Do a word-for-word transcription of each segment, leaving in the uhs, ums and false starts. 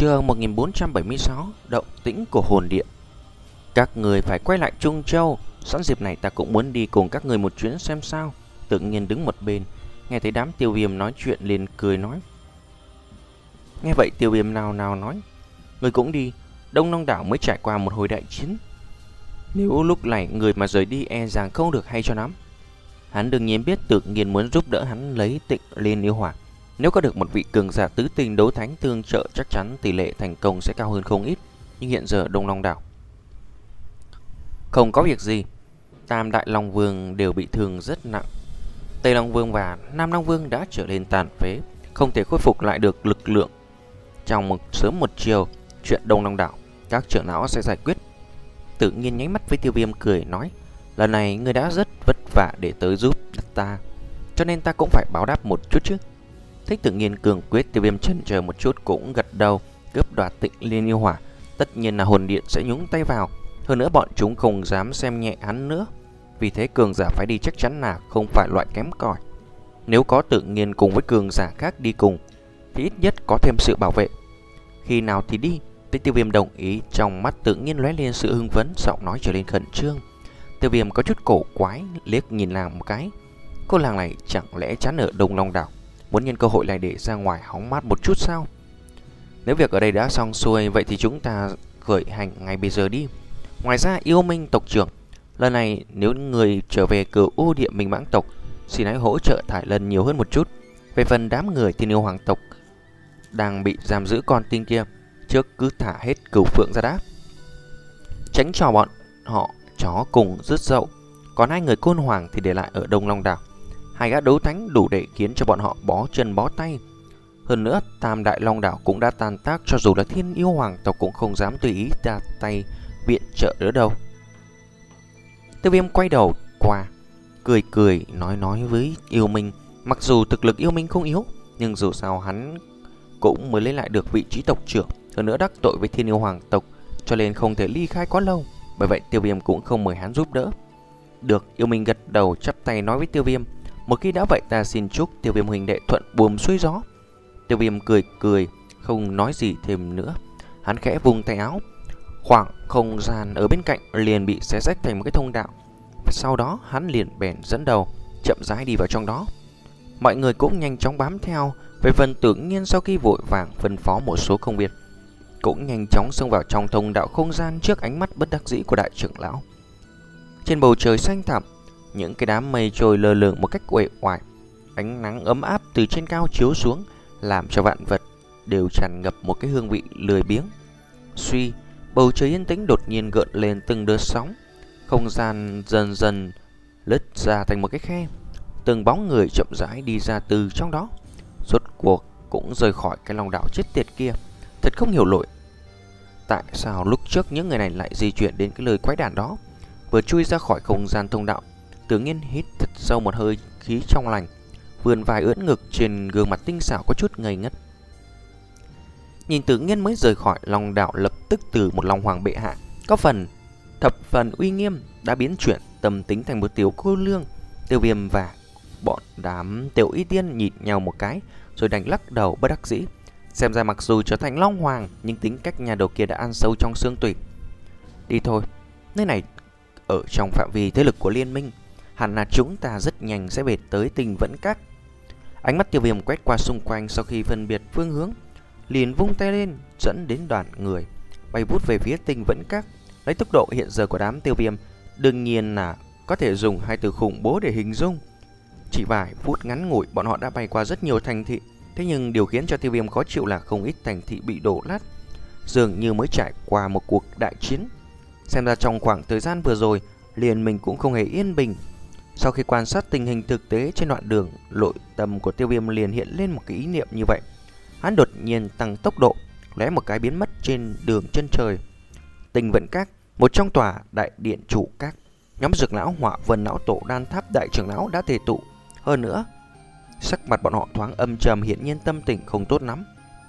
Chương một nghìn bốn trăm bảy mươi sáu. Động tĩnh của hồn điện. Các người phải quay lại Trung Châu. Sẵn dịp này ta cũng muốn đi cùng các người một chuyến xem sao. Tự nhiên đứng một bên, nghe thấy đám Tiêu Viêm nói chuyện liền cười nói. Nghe vậy Tiêu Viêm nào nào nói, người cũng đi. Đông Long Đảo mới trải qua một hồi đại chiến, nếu lúc này người mà rời đi e rằng không được hay cho lắm. Hắn đương nhiên biết Tự nhiên muốn giúp đỡ hắn lấy Tịnh Liên Yêu Hỏa. Nếu có được một vị cường giả tứ tinh đấu thánh tương trợ, chắc chắn tỷ lệ thành công sẽ cao hơn không ít. Nhưng hiện giờ Đông Long Đảo không có việc gì. Tam Đại Long Vương đều bị thương rất nặng. Tây Long Vương và Nam Long Vương đã trở nên tàn phế, không thể khôi phục lại được lực lượng. Trong một sớm một chiều, chuyện Đông Long Đảo các trưởng lão sẽ giải quyết. Tự nhiên nháy mắt với Tiêu Viêm cười nói, lần này ngươi đã rất vất vả để tới giúp ta, cho nên ta cũng phải báo đáp một chút chứ. Thích Tự nhiên cường quyết, Tiêu Viêm chần chờ một chút cũng gật đầu. Cướp đoạt Tịnh Liên Yêu Hỏa, tất nhiên là hồn điện sẽ nhúng tay vào. Hơn nữa bọn chúng không dám xem nhẹ hắn nữa. Vì thế cường giả phải đi chắc chắn là không phải loại kém cỏi. Nếu có Tự nhiên cùng với cường giả khác đi cùng thì ít nhất có thêm sự bảo vệ. Khi nào thì đi? Thấy Tiêu Viêm đồng ý, trong mắt Tự nhiên lóe lên sự hưng phấn, giọng nói trở lên khẩn trương. Tiêu Viêm có chút cổ quái, liếc nhìn nàng một cái. Cô nàng này chẳng lẽ chán ở Đông Long Đảo, muốn nhân cơ hội này để ra ngoài hóng mát một chút sao? Nếu việc ở đây đã xong xuôi, vậy thì chúng ta khởi hành ngay bây giờ đi. Ngoài ra Yêu Minh tộc trưởng, lần này nếu người trở về Cửu U Địa Minh Mãng tộc, xin hãy hỗ trợ Thải Lân nhiều hơn một chút. Về phần đám người Thiên Yêu Hoàng tộc đang bị giam giữ con tin kia, trước cứ thả hết Cửu Phượng ra đã, tránh cho bọn họ chó cùng rứt dậu. Còn hai người Côn Hoàng thì để lại ở Đông Long Đảo. Hai gã đấu thánh đủ để khiến cho bọn họ bó chân bó tay. Hơn nữa Tam Đại Long Đảo cũng đã tan tác, cho dù là Thiên Yêu Hoàng tộc cũng không dám tùy ý ra tay viện trợ nữa đâu. Tiêu Viêm quay đầu qua, cười cười nói nói với Yêu Minh. Mặc dù thực lực Yêu Minh không yếu, nhưng dù sao hắn cũng mới lấy lại được vị trí tộc trưởng. Hơn nữa đắc tội với Thiên Yêu Hoàng tộc, cho nên không thể ly khai quá lâu. Bởi vậy Tiêu Viêm cũng không mời hắn giúp đỡ. Được, Yêu Minh gật đầu chắp tay nói với Tiêu Viêm, một khi đã vậy ta xin chúc Tiêu Viêm huynh đệ thuận buồm xuôi gió. Tiêu Viêm cười cười, không nói gì thêm nữa. Hắn khẽ vung tay áo, khoảng không gian ở bên cạnh liền bị xé rách thành một cái thông đạo. Sau đó hắn liền bèn dẫn đầu chậm rãi đi vào trong đó. Mọi người cũng nhanh chóng bám theo. Về phần Tự nhiên, sau khi vội vàng phân phó một số công việc, cũng nhanh chóng xông vào trong thông đạo không gian trước ánh mắt bất đắc dĩ của đại trưởng lão. Trên bầu trời xanh thẳm, những cái đám mây trôi lơ lửng một cách uể oải. Ánh nắng ấm áp từ trên cao chiếu xuống, làm cho vạn vật đều tràn ngập một cái hương vị lười biếng. Suy, bầu trời yên tĩnh đột nhiên gợn lên từng đợt sóng. Không gian dần dần lứt ra thành một cái khe. Từng bóng người chậm rãi đi ra từ trong đó. Rốt cuộc cũng rời khỏi cái lòng đảo chết tiệt kia. Thật không hiểu nổi, tại sao lúc trước những người này lại di chuyển đến cái lời quái đản đó. Vừa chui ra khỏi không gian thông đạo, Tự nhiên hít thật sâu một hơi khí trong lành, vươn vai ưỡn ngực, trên gương mặt tinh xảo có chút ngây ngất. Nhìn Tự nhiên mới rời khỏi lòng đảo, lập tức từ một Long Hoàng bệ hạ có phần thập phần uy nghiêm đã biến chuyển tâm tính thành một tiểu cô lương. Tiêu Viêm và bọn đám Tiểu Y Tiên nhìn nhau một cái rồi đành lắc đầu bất đắc dĩ. Xem ra mặc dù trở thành Long Hoàng, nhưng tính cách nhà đầu kia đã ăn sâu trong xương tủy. Đi thôi, nơi này ở trong phạm vi thế lực của liên minh, hẳn là chúng ta rất nhanh sẽ về tới Tình Vẫn Các. Ánh mắt Tiêu Viêm quét qua xung quanh, sau khi phân biệt phương hướng, liền vung tay lên dẫn đến đoàn người bay vút về phía Tình Vẫn Các. Lấy tốc độ hiện giờ của đám Tiêu Viêm, đương nhiên là có thể dùng hai từ khủng bố để hình dung. Chỉ vài phút ngắn ngủi, bọn họ đã bay qua rất nhiều thành thị. Thế nhưng điều khiến cho Tiêu Viêm khó chịu là không ít thành thị bị đổ nát, dường như mới trải qua một cuộc đại chiến. Xem ra trong khoảng thời gian vừa rồi, liền mình cũng không hề yên bình. Sau khi quan sát tình hình thực tế trên đoạn đường, nội tâm của Tiêu Viêm liền hiện lên một cái ý niệm như vậy. Hắn đột nhiên tăng tốc độ, lóe một cái biến mất trên đường chân trời. Tình Vận Các, một trong tòa đại điện chủ các, nhóm Dược lão, Hỏa Vân lão tổ, Đan Tháp đại trưởng lão đã tề tụ. Hơn nữa, sắc mặt bọn họ thoáng âm trầm, hiển nhiên tâm tình không tốt lắm.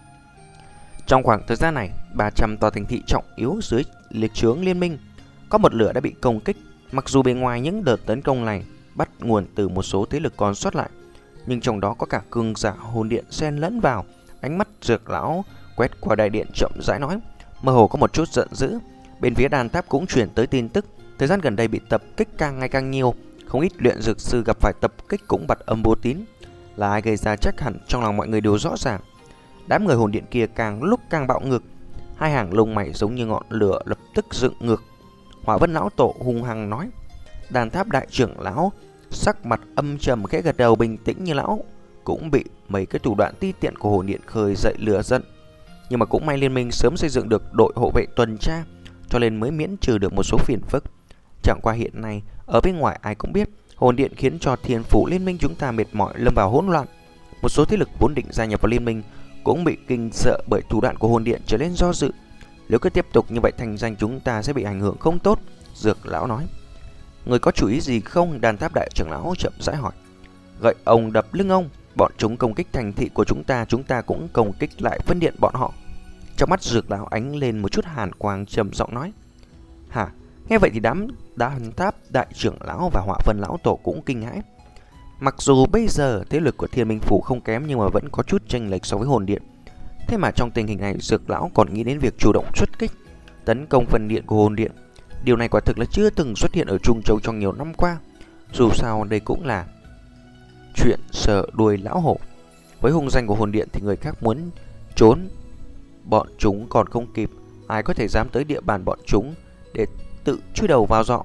Trong khoảng thời gian này, ba trăm tòa thành thị trọng yếu dưới liệt chướng liên minh có một lửa đã bị công kích. Mặc dù bề ngoài những đợt tấn công này bắt nguồn từ một số thế lực còn sót lại, nhưng trong đó có cả cường giả hồn điện xen lẫn vào. Ánh mắt Dược lão quét qua đại điện chậm rãi nói, mơ hồ có một chút giận dữ. Bên phía đàn tháp cũng truyền tới tin tức, thời gian gần đây bị tập kích càng ngày càng nhiều, không ít luyện dược sư gặp phải tập kích cũng bật âm vô tín. Là ai gây ra chắc hẳn trong lòng mọi người đều rõ ràng. Đám người hồn điện kia càng lúc càng bạo ngược, hai hàng lông mày giống như ngọn lửa lập tức dựng ngược. Hỏa Vân lão tổ hung hăng nói. Đàn tháp đại trưởng lão sắc mặt âm trầm khẽ gật đầu, bình tĩnh như lão cũng bị mấy cái thủ đoạn ti tiện của hồn điện khơi dậy lửa giận. Nhưng mà cũng may liên minh sớm xây dựng được đội hộ vệ tuần tra, cho nên mới miễn trừ được một số phiền phức. Chẳng qua hiện nay ở bên ngoài ai cũng biết hồn điện khiến cho thiên phủ liên minh chúng ta mệt mỏi, lâm vào hỗn loạn. Một số thế lực vốn định gia nhập vào liên minh cũng bị kinh sợ bởi thủ đoạn của hồn điện trở nên do dự. Nếu cứ tiếp tục như vậy thành danh chúng ta sẽ bị ảnh hưởng không tốt. Dược lão nói. Người có chủ ý gì không? Đàn tháp đại trưởng lão chậm rãi hỏi. Gậy ông đập lưng ông. Bọn chúng công kích thành thị của chúng ta, chúng ta cũng công kích lại phân điện bọn họ. Trong mắt dược lão ánh lên một chút hàn quang, trầm giọng nói. Hả? Nghe vậy thì đám đàn tháp đại trưởng lão và Hỏa Vân lão tổ cũng kinh hãi. Mặc dù bây giờ thế lực của Thiên Minh phủ không kém nhưng mà vẫn có chút chênh lệch so với hồn điện. Thế mà trong tình hình này dược lão còn nghĩ đến việc chủ động xuất kích, tấn công phần điện của hồn điện. Điều này quả thực là chưa từng xuất hiện ở Trung Châu trong nhiều năm qua. Dù sao đây cũng là chuyện sợ đuôi lão hổ. Với hung danh của hồn điện thì người khác muốn trốn bọn chúng còn không kịp. Ai có thể dám tới địa bàn bọn chúng để tự chui đầu vào dọ.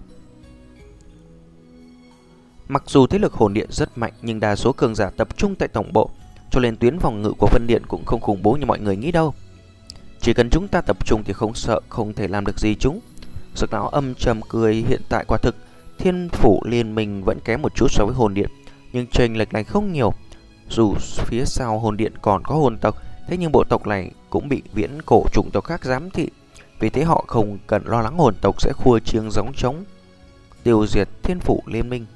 Mặc dù thế lực hồn điện rất mạnh nhưng đa số cường giả tập trung tại tổng bộ, cho nên tuyến phòng ngự của phân điện cũng không khủng bố như mọi người nghĩ đâu. Chỉ cần chúng ta tập trung thì không sợ không thể làm được gì chúng. Dược lão âm trầm cười. Hiện tại quả thực thiên phủ liên minh vẫn kém một chút so với hồn điện, nhưng chênh lệch này không nhiều. Dù phía sau hồn điện còn có hồn tộc, thế nhưng bộ tộc này cũng bị viễn cổ chủng tộc khác giám thị, vì thế họ không cần lo lắng hồn tộc sẽ khua chiêng gióng trống tiêu diệt thiên phủ liên minh.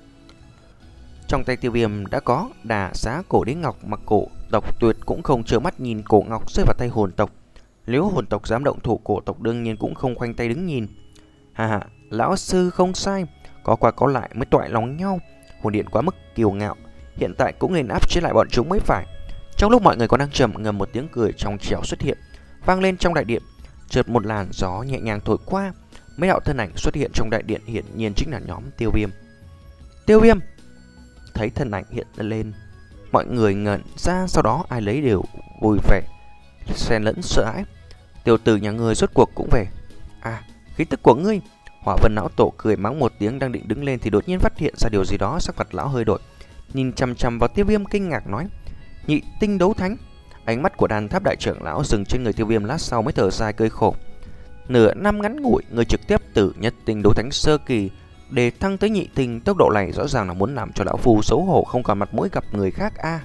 Trong tay Tiêu Viêm đã có đà xá cổ đế ngọc, mà cổ tộc tuyệt cũng không trơ mắt nhìn cổ ngọc rơi vào tay hồn tộc. Nếu hồn tộc dám động thủ, cổ tộc đương nhiên cũng không khoanh tay đứng nhìn. Hà hà, lão sư không sai, có qua có lại mới toại lòng nhau. Hồn điện quá mức kiêu ngạo, hiện tại cũng nên áp chế lại bọn chúng mới phải. Trong lúc mọi người còn đang trầm ngâm, một tiếng cười trong trẻo xuất hiện, vang lên trong đại điện. Chợt một làn gió nhẹ nhàng thổi qua, mấy đạo thân ảnh xuất hiện trong đại điện, hiển nhiên chính là nhóm Tiêu Viêm. Tiêu Viêm! Thấy thân ảnh hiện lên, mọi người ngẩn ra, sau đó ai lấy đều vui vẻ, xen lẫn sợ hãi. Tiểu tử nhà ngươi rốt cuộc cũng về. À, khí tức của ngươi! Hỏa Vân lão tổ cười mắng một tiếng, đang định đứng lên thì đột nhiên phát hiện ra điều gì đó, sắc mặt lão hơi đổi, nhìn chằm chằm vào Tiêu Viêm kinh ngạc nói: Nhị tinh đấu thánh! Ánh mắt của đàn tháp đại trưởng lão dừng trên người Tiêu Viêm, lát sau mới thở dài cười khổ. Nửa năm ngắn ngủi, người trực tiếp từ nhất tinh đấu thánh sơ kỳ để thăng tới nhị tinh, tốc độ này rõ ràng là muốn làm cho lão phù xấu hổ không còn mặt mũi gặp người khác a. À.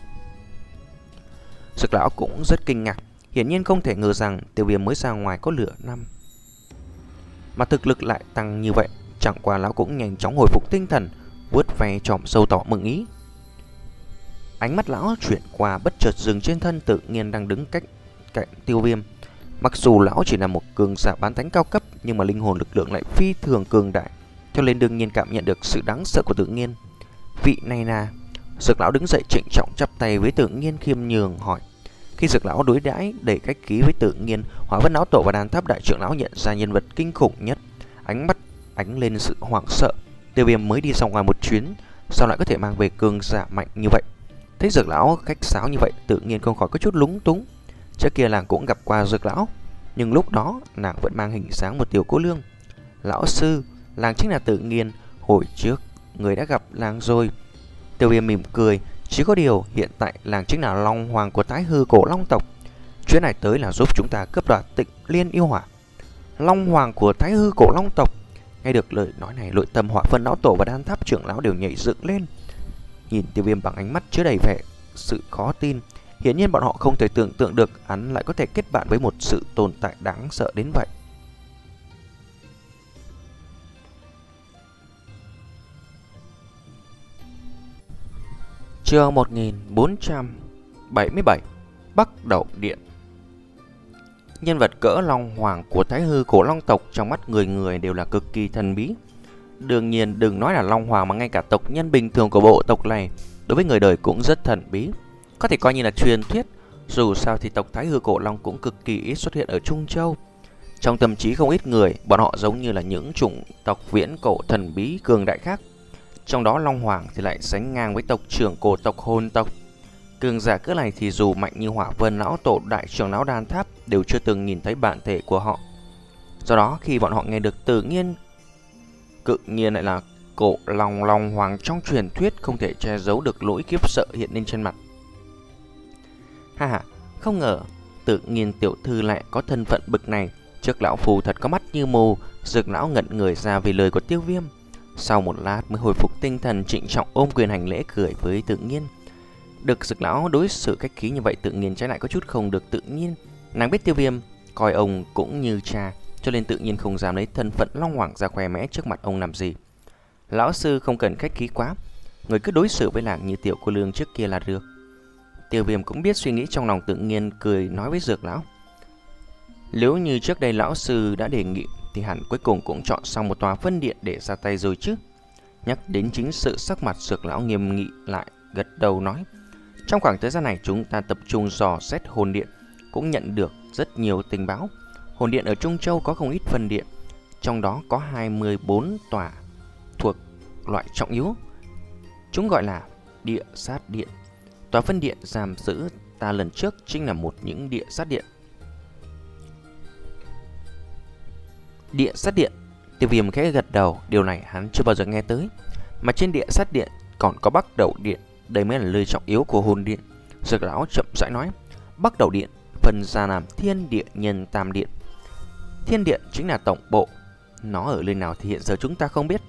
Dược lão cũng rất kinh ngạc, hiển nhiên không thể ngờ rằng Tiêu Viêm mới ra ngoài có nửa năm mà thực lực lại tăng như vậy. Chẳng qua lão cũng nhanh chóng hồi phục tinh thần, vuốt ve tròm sâu tỏ mừng ý. Ánh mắt lão chuyển qua, bất chợt dừng trên thân Tự Nhiên đang đứng cách cạnh Tiêu Viêm. Mặc dù lão chỉ là một cường giả bán thánh cao cấp, nhưng mà linh hồn lực lượng lại phi thường cường đại, cho nên đương nhiên cảm nhận được sự đáng sợ của Tự Nhiên. Vị này là... Dược lão đứng dậy trịnh trọng chắp tay với Tự Nhiên khiêm nhường hỏi. Khi Dược lão đối đãi đầy cách khí với Tự Nhiên, Hỏa Vân lão tổ và đàn tháp đại trưởng lão nhận ra nhân vật kinh khủng nhất, ánh mắt ánh lên sự hoảng sợ. Tiêu Viêm mới đi ra ngoài một chuyến, sao lại có thể mang về cường giả mạnh như vậy? Thấy Dược lão khách sáo như vậy, Tự Nhiên không khỏi có chút lúng túng. Trước kia nàng cũng gặp qua Dược lão, nhưng lúc đó nàng vẫn mang hình dáng một tiểu cô nương. Lão sư, nàng chính là Tự Nhiên, hồi trước người đã gặp nàng rồi. Tiêu Viêm mỉm cười, chỉ có điều hiện tại nàng chính là Long Hoàng của Thái Hư cổ Long tộc. Chuyến này tới là giúp chúng ta cướp đoạt Tịnh Liên yêu hỏa. Long Hoàng của Thái Hư cổ Long tộc. Nghe được lời nói này, nội tâm Hỏa Vân lão tổ và đan tháp trưởng lão đều nhảy dựng lên, nhìn Tiêu Viêm bằng ánh mắt chứa đầy vẻ sự khó tin. Hiển nhiên bọn họ không thể tưởng tượng được hắn lại có thể kết bạn với một sự tồn tại đáng sợ đến vậy. Chương một nghìn bốn trăm bảy mươi bảy, Bắc Đậu Điện. Nhân vật cỡ Long Hoàng của Thái Hư cổ Long tộc trong mắt người người đều là cực kỳ thần bí. Đương nhiên đừng nói là Long Hoàng mà ngay cả tộc nhân bình thường của bộ tộc này đối với người đời cũng rất thần bí, có thể coi như là truyền thuyết. Dù sao thì tộc Thái Hư Cổ Long cũng cực kỳ ít xuất hiện ở Trung Châu. Trong tâm trí không ít người, bọn họ giống như là những chủng tộc viễn cổ thần bí cường đại khác. Trong đó Long Hoàng thì lại sánh ngang với tộc trưởng cổ tộc Hồn tộc. Cường giả cỡ này thì dù mạnh như Hỏa Vân Lão Tổ, Đại trưởng Lão Đan Tháp đều chưa từng nhìn thấy bản thể của họ. Do đó khi bọn họ nghe được tự nhiên cự nhiên lại là cổ Long Long Hoàng trong truyền thuyết, không thể che giấu được nỗi khiếp sợ hiện lên trên mặt. Ha ha, không ngờ tự nhiên tiểu thư lại có thân phận bực này. Trước lão phù thật có mắt như mù. Dược lão ngẩn người ra vì lời của Tiêu Viêm. Sau một lát mới hồi phục tinh thần, trịnh trọng ôm quyền hành lễ cười với tự nhiên. Được Dược lão đối xử khách khí như vậy, tự nhiên trái lại có chút không được tự nhiên. Nàng biết Tiêu Viêm coi ông cũng như cha, cho nên tự nhiên không dám lấy thân phận Long Hoàng ra khoe mẽ trước mặt ông làm gì. Lão sư không cần khách khí quá, người cứ đối xử với nàng như tiểu cô lương trước kia là được. Tiêu Viêm cũng biết suy nghĩ trong lòng, tự nhiên cười nói với Dược lão. Nếu như trước đây lão sư đã đề nghị thì hẳn cuối cùng cũng chọn xong một tòa phân điện để ra tay rồi chứ. Nhắc đến chính sự, sắc mặt Dược lão nghiêm nghị lại, gật đầu nói. Trong khoảng thời gian này chúng ta tập trung dò xét hồn điện, cũng nhận được rất nhiều tình báo. Hồn điện ở Trung Châu có không ít phân điện, trong đó có hai mươi bốn tòa thuộc loại trọng yếu. Chúng gọi là địa sát điện. Tòa phân điện giam giữ ta lần trước chính là một những địa sát điện. Địa sát điện, Tiêu Viêm khẽ gật đầu, điều này hắn chưa bao giờ nghe tới. Mà trên địa sát điện còn có Bắc Đầu điện, đây mới là nơi trọng yếu của hồn điện. Dược lão chậm rãi nói, Bắc Đầu điện phân ra làm Thiên Địa Nhân Tam Điện. Thiên Điện chính là tổng bộ, nó ở nơi nào thì hiện giờ chúng ta không biết.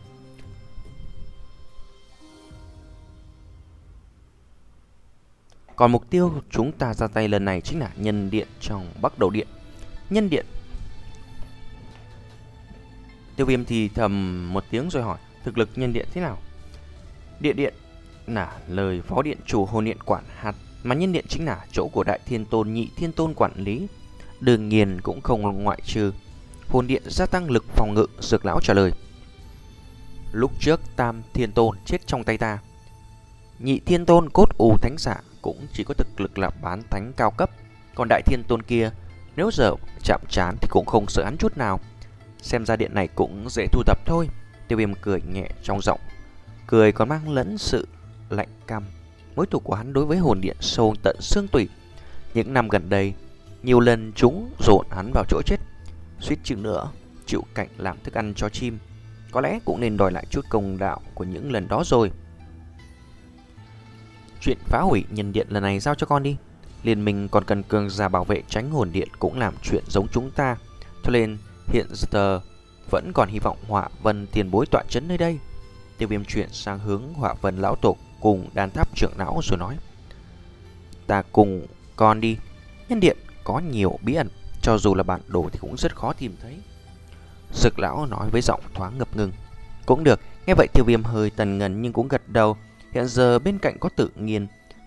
Còn mục tiêu chúng ta ra tay lần này chính là Nhân Điện trong Bắc Đầu điện. Nhân Điện. Tiêu Viêm thì thầm một tiếng rồi hỏi, thực lực Nhân Điện thế nào? Địa Điện là lời phó điện chủ hồn điện quản hạt, mà Nhân Điện chính là chỗ của Đại Thiên Tôn, Nhị Thiên Tôn quản lý, đương nhiên cũng không ngoại trừ. Hồn điện gia tăng lực phòng ngự, Dược lão trả lời. Lúc trước Tam Thiên Tôn chết trong tay ta, Nhị Thiên Tôn cốt u thánh giả cũng chỉ có thực lực là bán thánh cao cấp, còn Đại Thiên Tôn kia nếu giờ chạm trán thì cũng không sợ hắn chút nào. Xem ra điện này cũng dễ thu thập thôi. Tiêu Viêm cười nhẹ trong giọng, cười còn mang lẫn sự lạnh căm. Mối thù của hắn đối với hồn điện sâu tận xương tủy. Những năm gần đây nhiều lần chúng dồn hắn vào chỗ chết, suýt chừng nữa chịu cảnh làm thức ăn cho chim. Có lẽ cũng nên đòi lại chút công đạo của những lần đó rồi. Chuyện phá hủy Nhân Điện lần này giao cho con đi. Liên minh còn cần cường giả bảo vệ tránh hồn điện cũng làm chuyện giống chúng ta, cho nên hiện giờ vẫn còn hy vọng Hỏa Vân tiền bối tọa trấn nơi đây. Tiêu Viêm chuyển sang hướng Hỏa Vân lão tổ cùng Đan Tháp trưởng lão rồi nói, ta cùng con đi. Nhân Điện có nhiều bí ẩn, cho dù là bản đồ thì cũng rất khó tìm thấy. Dược lão nói với giọng thoáng ngập ngừng. Cũng được. Nghe vậy Tiêu Viêm hơi tần ngần nhưng cũng gật đầu. Hiện giờ bên cạnh có tự nhiên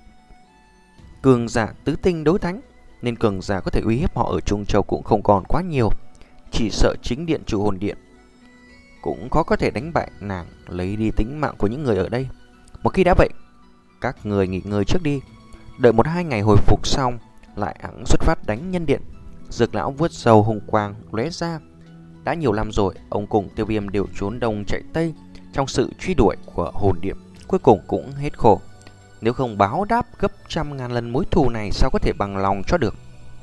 cường giả tứ tinh đối thánh, nên cường giả có thể uy hiếp họ ở Trung Châu cũng không còn quá nhiều. Chỉ sợ chính điện chủ hồn điện cũng khó có thể đánh bại nàng, lấy đi tính mạng của những người ở đây. Một khi đã vậy, các người nghỉ ngơi trước đi, đợi một hai ngày hồi phục xong lại hẵng xuất phát đánh Nhân Điện. Dược lão vuốt râu hùng quang lóe ra. Đã nhiều năm rồi, ông cùng Tiêu Viêm đều trốn đông chạy tây trong sự truy đuổi của hồn điện, cuối cùng cũng hết khổ. Nếu không báo đáp gấp trăm ngàn lần mối thù này, sao có thể bằng lòng cho được.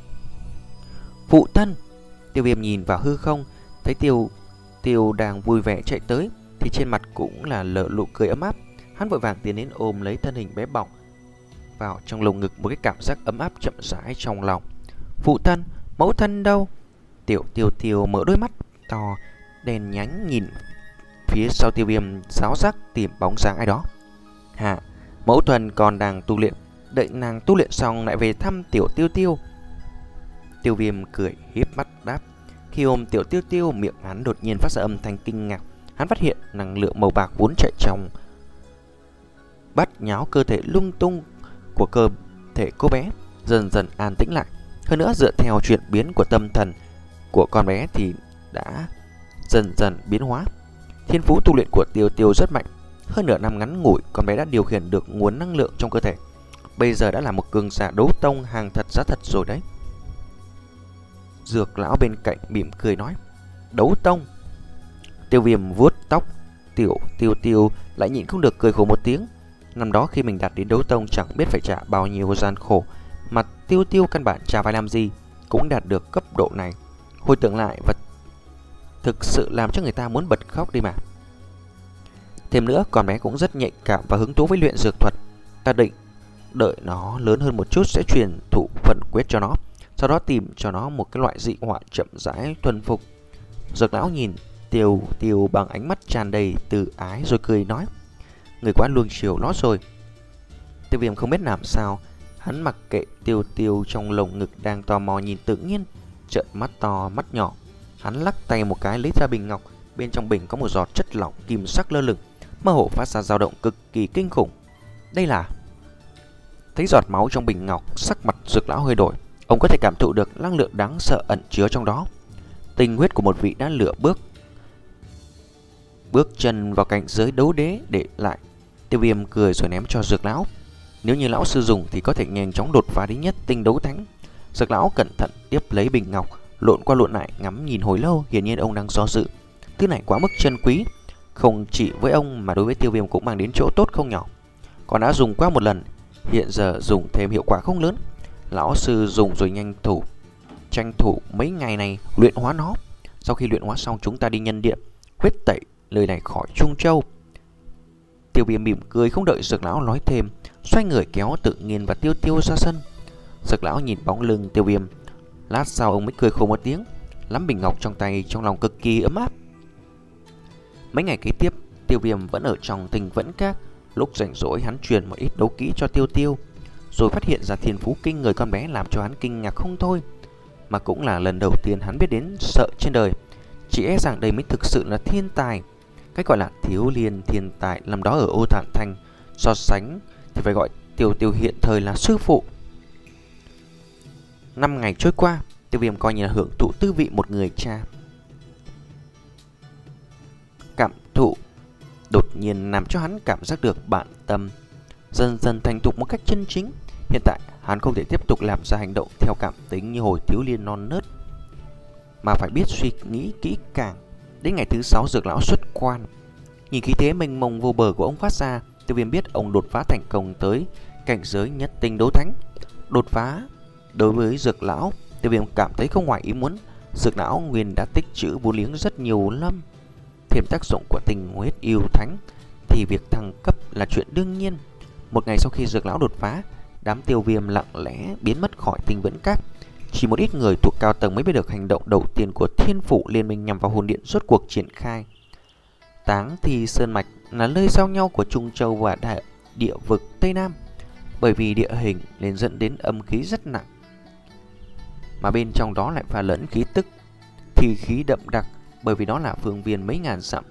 Phụ thân. Tiêu Viêm nhìn vào hư không, thấy Tiêu Tiêu đang vui vẻ chạy tới, thì trên mặt cũng là lở nụ cười ấm áp. Hắn vội vàng tiến đến ôm lấy thân hình bé bỏng vào trong lồng ngực, một cái cảm giác ấm áp chậm rãi trong lòng. Phụ thân, mẫu thân đâu? Tiểu Tiêu Tiêu mở đôi mắt to đèn nhánh nhìn phía sau Tiêu Viêm, giáo giác tìm bóng dáng ai đó. Hả? Mẫu thân còn đang tu luyện, đợi nàng tu luyện xong lại về thăm Tiểu Tiêu Tiêu. Tiêu Viêm cười híp mắt đáp. Khi ôm Tiểu Tiêu Tiêu, miệng hắn đột nhiên phát ra âm thanh kinh ngạc. Hắn phát hiện năng lượng màu bạc vốn chạy trong bắt nháo cơ thể lung tung của cơ thể cô bé dần dần an tĩnh lại. Hơn nữa, dựa theo chuyển biến của tâm thần của con bé thì đã dần dần biến hóa. Thiên phú tu luyện của Tiêu Tiêu rất mạnh. Hơn nửa năm ngắn ngủi, con bé đã điều khiển được nguồn năng lượng trong cơ thể. bây giờ đã là một cường giả đấu tông hàng thật giá thật rồi đấy. Dược lão bên cạnh mỉm cười nói. Đấu tông? Tiêu Viêm vuốt tóc Tiểu Tiêu Tiêu lại nhịn không được cười khổ một tiếng. Năm đó khi mình đạt đến đấu tông chẳng biết phải trả bao nhiêu gian khổ, mà Tiêu Tiêu căn bản chả phải làm gì cũng đạt được cấp độ này. Hồi tưởng lại và thực sự làm cho người ta muốn bật khóc đi mà. Thêm nữa, con bé cũng rất nhạy cảm và hứng thú với luyện dược thuật. Ta định đợi nó lớn hơn một chút sẽ truyền thụ phần quyết cho nó, sau đó tìm cho nó một cái loại dị hỏa chậm rãi thuần phục. Dược lão nhìn Tiêu Tiêu bằng ánh mắt tràn đầy từ ái rồi cười nói. Người quá luông chiều nó rồi. Tiêu Viêm không biết làm sao, hắn mặc kệ Tiêu Tiêu trong lồng ngực đang tò mò nhìn tự nhiên, trợn mắt to mắt nhỏ. Hắn lắc tay một cái lấy ra bình ngọc, bên trong bình có một giọt chất lỏng kim sắc lơ lửng, mơ hồ phát ra dao động cực kỳ kinh khủng. Đây là... Thấy giọt máu trong bình ngọc, sắc mặt Dược lão hơi đổi. Ông có thể cảm thụ được năng lượng đáng sợ ẩn chứa trong đó. Tinh huyết của một vị đã lựa bước bước chân vào cảnh giới đấu đế để lại. Tiêu Viêm cười rồi ném cho Dược lão. Nếu như lão sư dùng thì có thể nhanh chóng đột phá đến nhất tinh đấu thánh. Dược lão cẩn thận tiếp lấy bình ngọc, lộn qua lộn lại ngắm nhìn hồi lâu, hiển nhiên ông đang do dự. Thứ này quá mức chân quý, không chỉ với ông mà đối với Tiêu Viêm cũng mang đến chỗ tốt không nhỏ. Còn đã dùng qua một lần, hiện giờ dùng thêm hiệu quả không lớn. Lão sư dùng rồi nhanh thủ tranh thủ mấy ngày này luyện hóa nó. Sau khi luyện hóa xong chúng ta đi nhân điện huyết tẩy lời này khỏi Trung Châu. Tiêu Viêm mỉm cười không đợi Dược lão nói thêm, xoay người kéo Tự Nhiên và Tiêu Tiêu ra sân. Dược lão nhìn bóng lưng Tiêu Viêm, lát sau ông mới cười khổ một tiếng, nắm bình ngọc trong tay, trong lòng cực kỳ ấm áp. Mấy ngày kế tiếp, Tiêu Viêm vẫn ở trong Tình Vẫn Các. Lúc rảnh rỗi hắn truyền một ít đấu kỹ cho Tiêu Tiêu, rồi phát hiện ra thiên phú kinh người con bé làm cho hắn kinh ngạc không thôi. Mà cũng là lần đầu tiên hắn biết đến sợ trên đời. Chỉ e rằng đây mới thực sự là thiên tài. Cách gọi là thiếu liên thiên tài làm đó ở Ô Thản Thành, so sánh thì phải gọi Tiêu Tiêu hiện thời là sư phụ. Năm ngày trôi qua, Tiêu Viêm coi như là hưởng thụ tư vị một người cha. Cảm thụ đột nhiên làm cho hắn cảm giác được bản tâm dần dần thành thục một cách chân chính. Hiện tại hắn không thể tiếp tục làm ra hành động theo cảm tính như hồi thiếu liên non nớt, mà phải biết suy nghĩ kỹ càng. Đến ngày thứ sáu, Dược lão xuất quan. Nhìn khí thế mênh mông vô bờ của ông phát ra, Tiêu Viêm biết ông đột phá thành công tới cảnh giới nhất tinh đấu thánh. Đột phá đối với Dược lão, Tiêu Viêm cảm thấy không ngoài ý muốn. Dược lão nguyên đã tích trữ vô liếng rất nhiều năm, thêm tác dụng của tình huyết yêu thánh thì việc thăng cấp là chuyện đương nhiên. Một ngày sau khi Dược lão đột phá, đám Tiêu Viêm lặng lẽ biến mất khỏi Tình Vẫn Các. Chỉ một ít người thuộc cao tầng mới biết được hành động đầu tiên của Thiên Phủ Liên minh nhằm vào hồn điện rốt cuộc triển khai. Táng Thi Sơn Mạch là nơi giao nhau của Trung Châu và đại địa vực Tây Nam. Bởi vì địa hình nên dẫn đến âm khí rất nặng, mà bên trong đó lại pha lẫn khí tức thì khí đậm đặc, bởi vì đó là phương viên mấy ngàn dặm.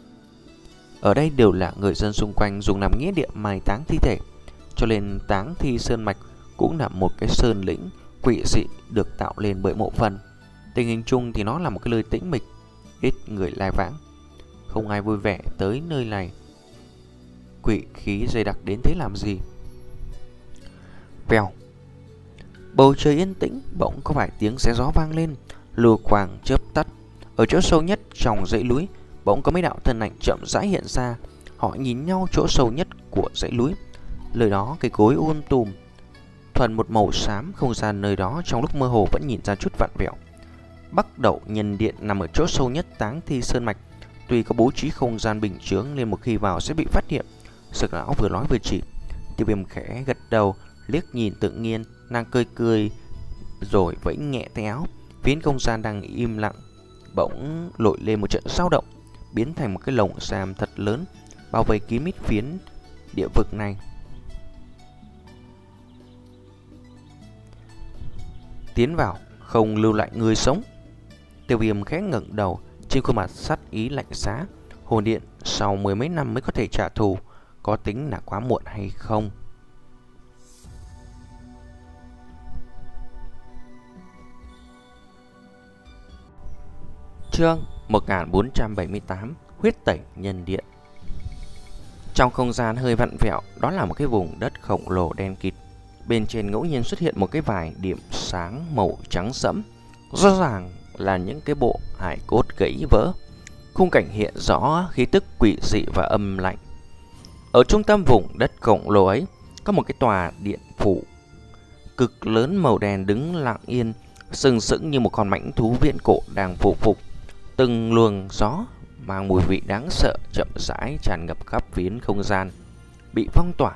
Ở đây đều là người dân xung quanh dùng làm nghĩa địa mai táng thi thể, cho nên Táng Thi Sơn Mạch cũng là một cái sơn lĩnh quỷ dị được tạo lên bởi mộ phần. Tình hình chung thì nó là một cái nơi tĩnh mịch, ít người lai vãng, không ai vui vẻ tới nơi này. Quỷ khí dày đặc đến thế làm gì? Vèo, bầu trời yên tĩnh, bỗng có vài tiếng xé gió vang lên, lùa quang chớp tắt. Ở chỗ sâu nhất trong dãy núi, bỗng có mấy đạo thân ảnh chậm rãi hiện ra. Họ nhìn nhau chỗ sâu nhất của dãy núi. Lời đó cây cối um tùm, thuần một màu xám. Không gian nơi đó trong lúc mơ hồ vẫn nhìn ra chút vặn vẹo. Bắc Đậu Nhân Điện nằm ở chỗ sâu nhất Táng Thi Sơn Mạch. Tuy có bố trí không gian bình chướng nên một khi vào sẽ bị phát hiện. Dược lão vừa nói vừa chỉ. Tiêu Viêm khẽ gật đầu, liếc nhìn Tự Nhiên, nàng cười cười rồi vẫy nhẹ tay áo. Phiến không gian đang im lặng bỗng nổi lên một trận dao động, biến thành một cái lồng giam thật lớn bao vây kín mít phiến địa vực này. Tiến vào, không lưu lại người sống. Tiêu Viêm khẽ ngẩng đầu, trên khuôn mặt sát ý lạnh giá. Hồn điện sau mười mấy năm mới có thể trả thù, có tính là quá muộn hay không? Chương một nghìn bốn trăm bảy mươi tám, Huyết Tẩy Nhân Điện. Trong không gian hơi vặn vẹo, đó là một cái vùng đất khổng lồ đen kịt. Bên trên ngẫu nhiên xuất hiện một cái vài điểm sáng màu trắng sẫm, rõ ràng là những cái bộ hài cốt gãy vỡ. Khung cảnh hiện rõ khí tức quỷ dị và âm lạnh. Ở trung tâm vùng đất khổng lồ ấy có một cái tòa điện phủ cực lớn màu đen đứng lặng yên, sừng sững như một con mãnh thú viễn cổ đang phụ phục. Từng luồng gió mang mùi vị đáng sợ chậm rãi tràn ngập khắp phiến không gian bị phong tỏa.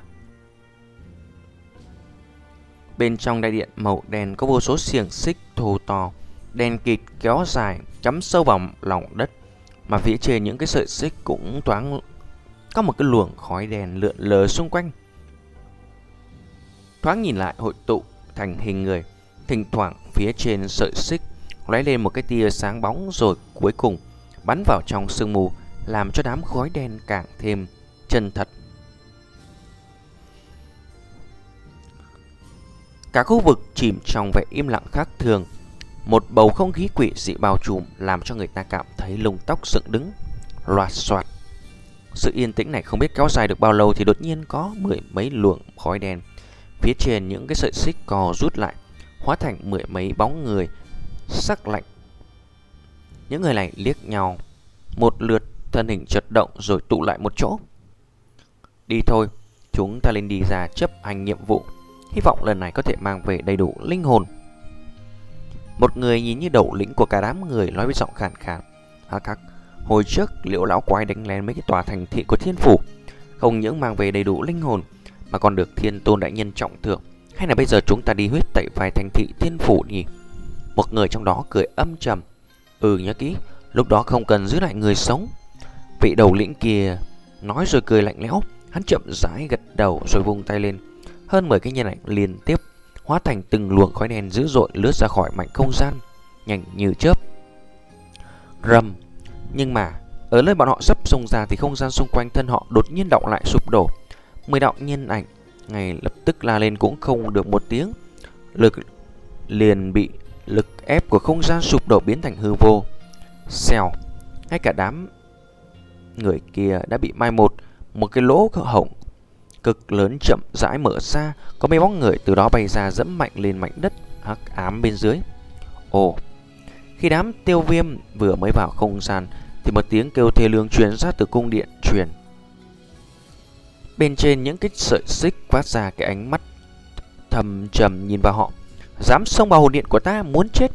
Bên trong đại điện màu đen có vô số xiềng xích thô to, đen kịt kéo dài cắm sâu vào lòng đất, mà phía trên những cái sợi xích cũng thoáng có một cái luồng khói đen lượn lờ xung quanh. Thoáng nhìn lại hội tụ thành hình người, thỉnh thoảng phía trên sợi xích lóe lên một cái tia sáng bóng rồi cuối cùng bắn vào trong sương mù, làm cho đám khói đen càng thêm chân thật. Cả khu vực chìm trong vẻ im lặng khác thường. Một bầu không khí quỷ dị bao trùm làm cho người ta cảm thấy lông tóc dựng đứng, loạt soạt. Sự yên tĩnh này không biết kéo dài được bao lâu thì đột nhiên có mười mấy luồng khói đen phía trên những cái sợi xích co rút lại, hóa thành mười mấy bóng người sắc lạnh. Những người này liếc nhau một lượt, thân hình chợt động rồi tụ lại một chỗ. Đi thôi, chúng ta lên đi ra chấp hành nhiệm vụ, hy vọng lần này có thể mang về đầy đủ linh hồn. Một người nhìn như đầu lĩnh của cả đám người nói với giọng khàn khàn. Hắc hắc, hồi trước liệu lão quái đánh lén mấy cái tòa thành thị của thiên phủ, không những mang về đầy đủ linh hồn mà còn được thiên tôn đại nhân trọng thưởng. Hay là bây giờ chúng ta đi huyết tẩy vài thành thị thiên phủ nhỉ? Một người trong đó cười âm trầm. Ừ, nhớ kỹ, lúc đó không cần giữ lại người sống. Vị đầu lĩnh kia nói rồi cười lạnh lẽo. Hắn chậm rãi gật đầu rồi vung tay lên. Hơn mười cái nhân ảnh liên tiếp hóa thành từng luồng khói đen dữ dội lướt ra khỏi mảnh không gian, nhanh như chớp. Rầm. Nhưng mà ở nơi bọn họ sắp xông ra thì không gian xung quanh thân họ đột nhiên động lại, sụp đổ. Mười đạo nhân ảnh ngay lập tức la lên cũng không được một tiếng, lực liền bị lực ép của không gian sụp đổ biến thành hư vô. Xèo, ngay cả đám người kia đã bị mai một. Một cái lỗ hổng cực lớn chậm rãi mở ra, có mấy bóng người từ đó bay ra dẫm mạnh lên mảnh đất hắc ám bên dưới. Ồ, khi đám Tiêu Viêm vừa mới vào không gian thì một tiếng kêu thê lương truyền ra từ cung điện truyền. Bên trên những cái sợi xích phát ra cái ánh mắt thầm trầm nhìn vào họ. Dám xông vào hồn điện của ta, muốn chết.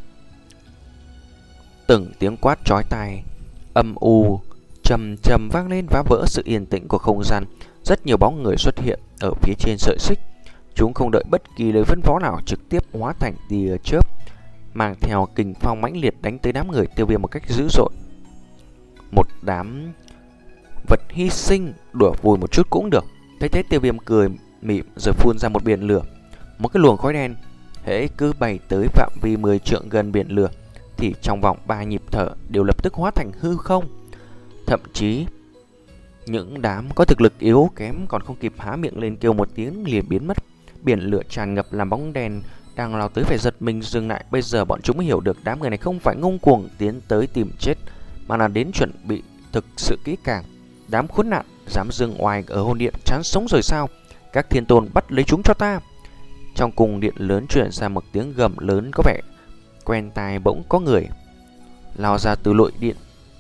Từng tiếng quát chói tai âm u trầm trầm vang lên, phá vỡ sự yên tĩnh của không gian. Rất nhiều bóng người xuất hiện ở phía trên sợi xích. Chúng không đợi bất kỳ lời phân phó nào, trực tiếp hóa thành tia chớp, mang theo kình phong mãnh liệt đánh tới đám người Tiêu Viêm một cách dữ dội. Một đám vật hy sinh đùa vui một chút cũng được. Thấy thế Tiêu Viêm cười mỉm rồi phun ra một biển lửa. Một cái luồng khói đen hễ cứ bay tới phạm vi mười trượng gần biển lửa thì trong vòng ba nhịp thở đều lập tức hóa thành hư không. Thậm chí những đám có thực lực yếu kém còn không kịp há miệng lên kêu một tiếng liền biến mất. Biển lửa tràn ngập làm bóng đen đang lao tới phải giật mình dừng lại. Bây giờ bọn chúng mới hiểu được đám người này không phải ngông cuồng tiến tới tìm chết, mà là đến chuẩn bị thực sự kỹ càng. Đám khốn nạn dám dừng oai ở hồn điện, chán sống rồi sao? Các thiên tôn bắt lấy chúng cho ta. Trong cung điện lớn truyền ra một tiếng gầm lớn có vẻ quen tai. Bỗng có người lao ra từ lội điện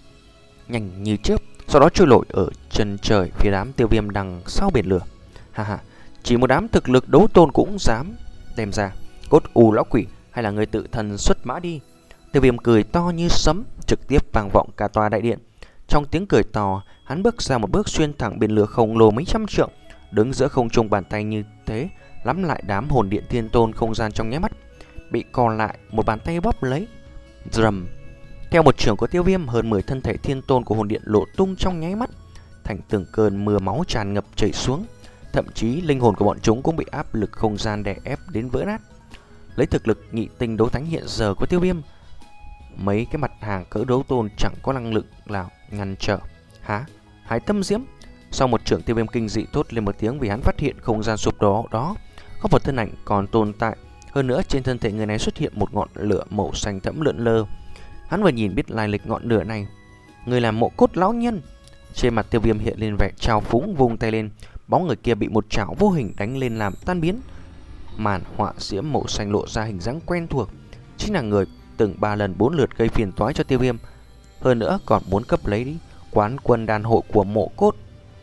nhanh như chớp, sau đó trôi nổi ở chân trời phía đám Tiêu Viêm đằng sau biển lửa. Ha ha, chỉ một đám thực lực đấu tôn cũng dám đem ra. Cốt u lão quỷ, hay là người tự thần xuất mã đi. Tiêu Viêm cười to như sấm, trực tiếp vang vọng cả tòa đại điện. Trong tiếng cười to, hắn bước ra một bước xuyên thẳng biển lửa khổng lồ mấy trăm trượng, đứng giữa không trung, bàn tay như thế nắm lại đám hồn điện thiên tôn. Không gian trong nháy mắt bị co lại, một bàn tay bóp lấy. Rầm. Theo một trường của Tiêu Viêm, hơn mười thân thể thiên tôn của hồn điện lộ tung trong nháy mắt, thành từng cơn mưa máu tràn ngập chảy xuống. Thậm chí linh hồn của bọn chúng cũng bị áp lực không gian đè ép đến vỡ nát. Lấy thực lực nhị tinh đấu thánh hiện giờ của Tiêu Viêm, mấy cái mặt hàng cỡ đấu tôn chẳng có năng lực nào ngăn trở. Hả? Hải Tâm Diễm. Sau một trường, Tiêu Viêm kinh dị thốt lên một tiếng vì hắn phát hiện không gian sụp đổ đó có một thân ảnh còn tồn tại. Hơn nữa trên thân thể người này xuất hiện một ngọn lửa màu xanh thẫm lượn lờ. Hắn vừa nhìn biết lai lịch ngọn lửa này. Người làm Mộ Cốt lão nhân. Trên mặt Tiêu Viêm hiện lên vẻ trào phúng, vung tay lên. Bóng người kia bị một chảo vô hình đánh lên làm tan biến. Màn họa diễm màu xanh lộ ra hình dáng quen thuộc, chính là người từng ba lần bốn lượt gây phiền toái cho Tiêu Viêm, hơn nữa còn muốn cấp lấy quán quân đan hội của Mộ Cốt.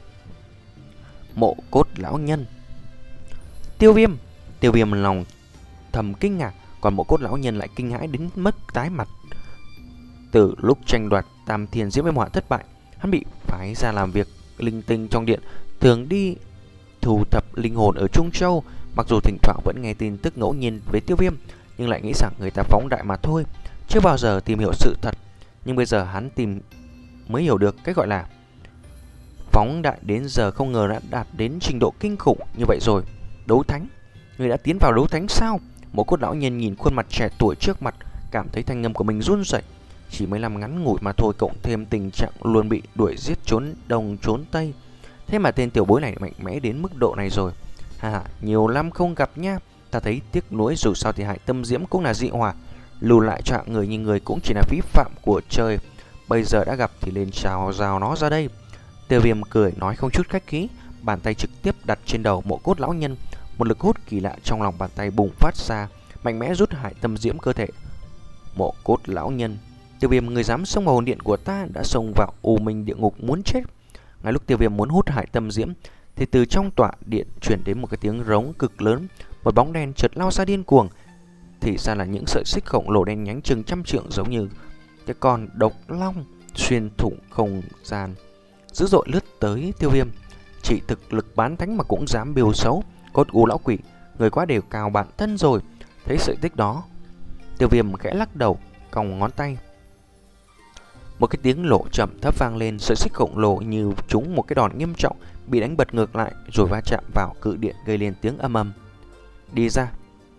Mộ Cốt lão nhân. Tiêu Viêm, Tiêu Viêm lòng thầm kinh ngạc, còn Mộ Cốt lão nhân lại kinh hãi đến mức tái mặt. Từ lúc tranh đoạt Tam Thiên Diễm Viêm Hỏa thất bại, hắn bị phái ra làm việc linh tinh trong điện, thường đi thu thập linh hồn ở Trung Châu. Mặc dù thỉnh thoảng vẫn nghe tin tức ngẫu nhiên về Tiêu Viêm, nhưng lại nghĩ rằng người ta phóng đại mà thôi, chưa bao giờ tìm hiểu sự thật. Nhưng bây giờ hắn tìm mới hiểu được cái gọi là phóng đại đến giờ không ngờ đã đạt đến trình độ kinh khủng như vậy rồi. Đấu thánh, người đã tiến vào đấu thánh sao? Một cốt lão nhân nhìn khuôn mặt trẻ tuổi trước mặt, cảm thấy thanh âm của mình run rẩy. Chỉ mới làm ngắn ngủi mà thôi, cộng thêm tình trạng luôn bị đuổi giết trốn đông trốn tây, thế mà tên tiểu bối này mạnh mẽ đến mức độ này rồi. Hà hà, nhiều năm không gặp nha. Ta thấy tiếc nuối, dù sao thì Hải Tâm Diễm cũng là dị hỏa, lưu lại cho hạng người như người cũng chỉ là phí phạm của trời. Bây giờ đã gặp thì lên chào rào nó ra đây. Tiêu Viêm cười nói không chút khách khí, bàn tay trực tiếp đặt trên đầu Mộ Cốt lão nhân. Một lực hút kỳ lạ trong lòng bàn tay bùng phát ra, mạnh mẽ rút Hải Tâm Diễm cơ thể Mộ Cốt lão nhân. Tiêu Viêm, người dám xông vào hồn điện của ta, đã xông vào u minh địa ngục muốn chết. Ngay lúc Tiêu Viêm muốn hút Hải Tâm Diễm thì từ trong tọa điện truyền đến một cái tiếng rống cực lớn, một bóng đen chợt lao ra điên cuồng. Thì ra là những sợi xích khổng lồ đen nhánh chừng trăm trượng, giống như cái con độc long xuyên thủng không gian, dữ dội lướt tới Tiêu Viêm. Chỉ thực lực bán thánh mà cũng dám biêu xấu. Cốt u lão quỷ, người quá đều cao bản thân rồi. Thấy sợi tích đó, Tiêu Viêm khẽ lắc đầu, cong ngón tay. Một cái tiếng lộ chậm thấp vang lên, sợi xích khổng lồ như trúng một cái đòn nghiêm trọng, bị đánh bật ngược lại rồi va chạm vào cự điện, gây lên tiếng âm ầm. Đi ra.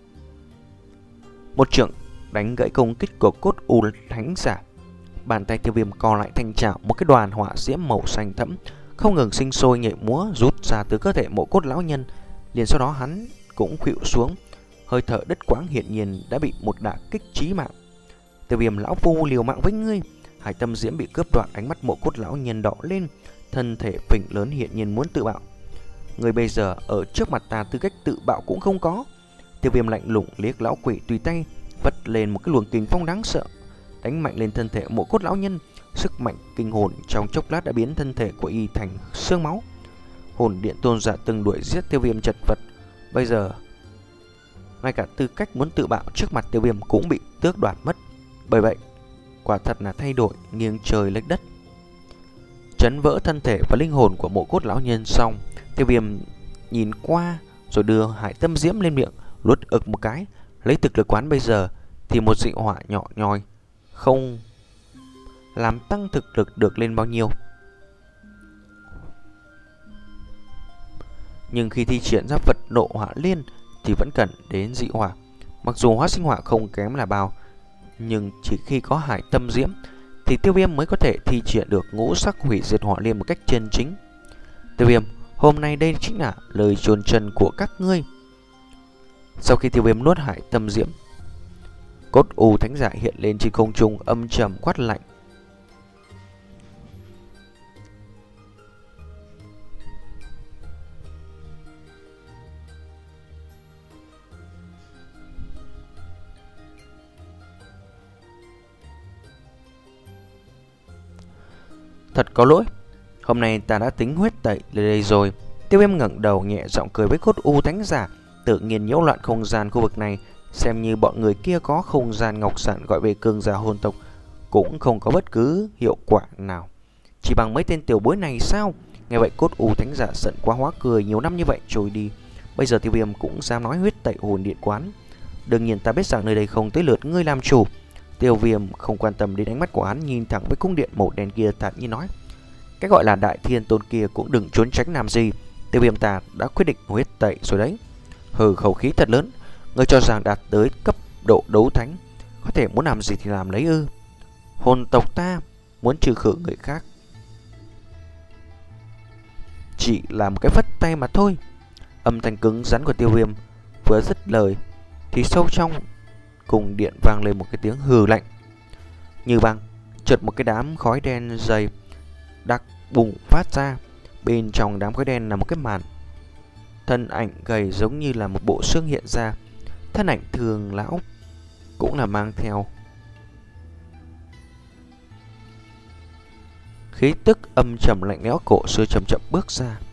Một trượng đánh gãy công kích của cốt u thánh giả. Bàn tay Tiêu Viêm co lại thành chảo, một cái đoàn hỏa diễm màu xanh thẫm không ngừng sinh sôi nhảy múa rút ra từ cơ thể Mộ Cốt lão nhân. Liền sau đó hắn cũng khuỵu xuống, hơi thở đứt quãng, hiển nhiên đã bị một đả kích chí mạng. Tiêu Viêm, lão phu liều mạng với ngươi. Hải Tâm Diễm bị cướp đoạt, ánh mắt Mộ Cốt lão nhân đỏ lên, thân thể phình lớn, hiện nhiên muốn tự bạo. Người bây giờ ở trước mặt ta tư cách tự bạo cũng không có. Tiêu Viêm lạnh lùng liếc lão quỷ, tùy tay vất lên một cái luồng kình phong đáng sợ, đánh mạnh lên thân thể Mộ Cốt lão nhân. Sức mạnh kinh hồn trong chốc lát đã biến thân thể của y thành xương máu. Hồn điện tôn giả từng đuổi giết Tiêu Viêm chật vật, bây giờ ngay cả tư cách muốn tự bạo trước mặt Tiêu Viêm cũng bị tước đoạt mất. Bởi vậy quả thật là thay đổi nghiêng trời lệch đất. Chấn vỡ thân thể và linh hồn của Mộ Cốt lão nhân xong, Tiêu Viêm nhìn qua rồi đưa Hải Tâm Diễm lên miệng, luốt ực một cái. Lấy thực lực quán bây giờ thì một dị hỏa nhỏ nhoi không làm tăng thực lực được lên bao nhiêu. Nhưng khi thi triển ra vật nộ hỏa liên thì vẫn cần đến dị hỏa. Mặc dù hóa sinh hỏa không kém là bao, nhưng chỉ khi có Hải Tâm Diễm thì Tiêu Viêm mới có thể thi triển được ngũ sắc hủy diệt hỏa liên một cách chân chính. Tiêu Viêm, hôm nay đây chính là lời chôn chân của các ngươi. Sau khi Tiêu Viêm nuốt Hải Tâm Diễm, cốt u thánh giả hiện lên trên không trung, âm trầm quát lạnh. Thật có lỗi, hôm nay ta đã tính huyết tẩy lên đây rồi. Tiêu Viêm ngẩng đầu nhẹ giọng cười với cốt u thánh giả. Tự nhiên nhiễu loạn không gian khu vực này, xem như bọn người kia có không gian ngọc sản gọi về cường giả hồn tộc cũng không có bất cứ hiệu quả nào, chỉ bằng mấy tên tiểu bối này sao? Nghe vậy cốt u thánh giả giận quá hóa cười, nhiều năm như vậy trôi đi, bây giờ Tiêu Viêm cũng dám nói huyết tẩy hồn điện quán. Đương nhiên ta biết rằng nơi đây không tới lượt ngươi làm chủ. Tiêu Viêm không quan tâm đến ánh mắt của hắn, nhìn thẳng với cung điện màu đen kia, thản nhiên nói: cái gọi là đại thiên tôn kia cũng đừng trốn tránh làm gì. Tiêu Viêm, ta đã quyết định huyết tẩy rồi đấy. Hừ, khẩu khí thật lớn. Ngươi cho rằng đạt tới cấp độ đấu thánh có thể muốn làm gì thì làm lấy ư? Hồn tộc ta muốn trừ khử người khác chỉ là một cái phất tay mà thôi. Âm thanh cứng rắn của Tiêu Viêm vừa dứt lời thì sâu trong cùng điện vang lên một cái tiếng hừ lạnh như băng. Chợt một cái đám khói đen dày đặc bùng phát ra. Bên trong đám khói đen là một cái màn thân ảnh gầy giống như là một bộ xương hiện ra. Thân ảnh thường lão cũng là mang theo khí tức âm trầm lạnh lẽo, cổ xưa chậm chậm bước ra.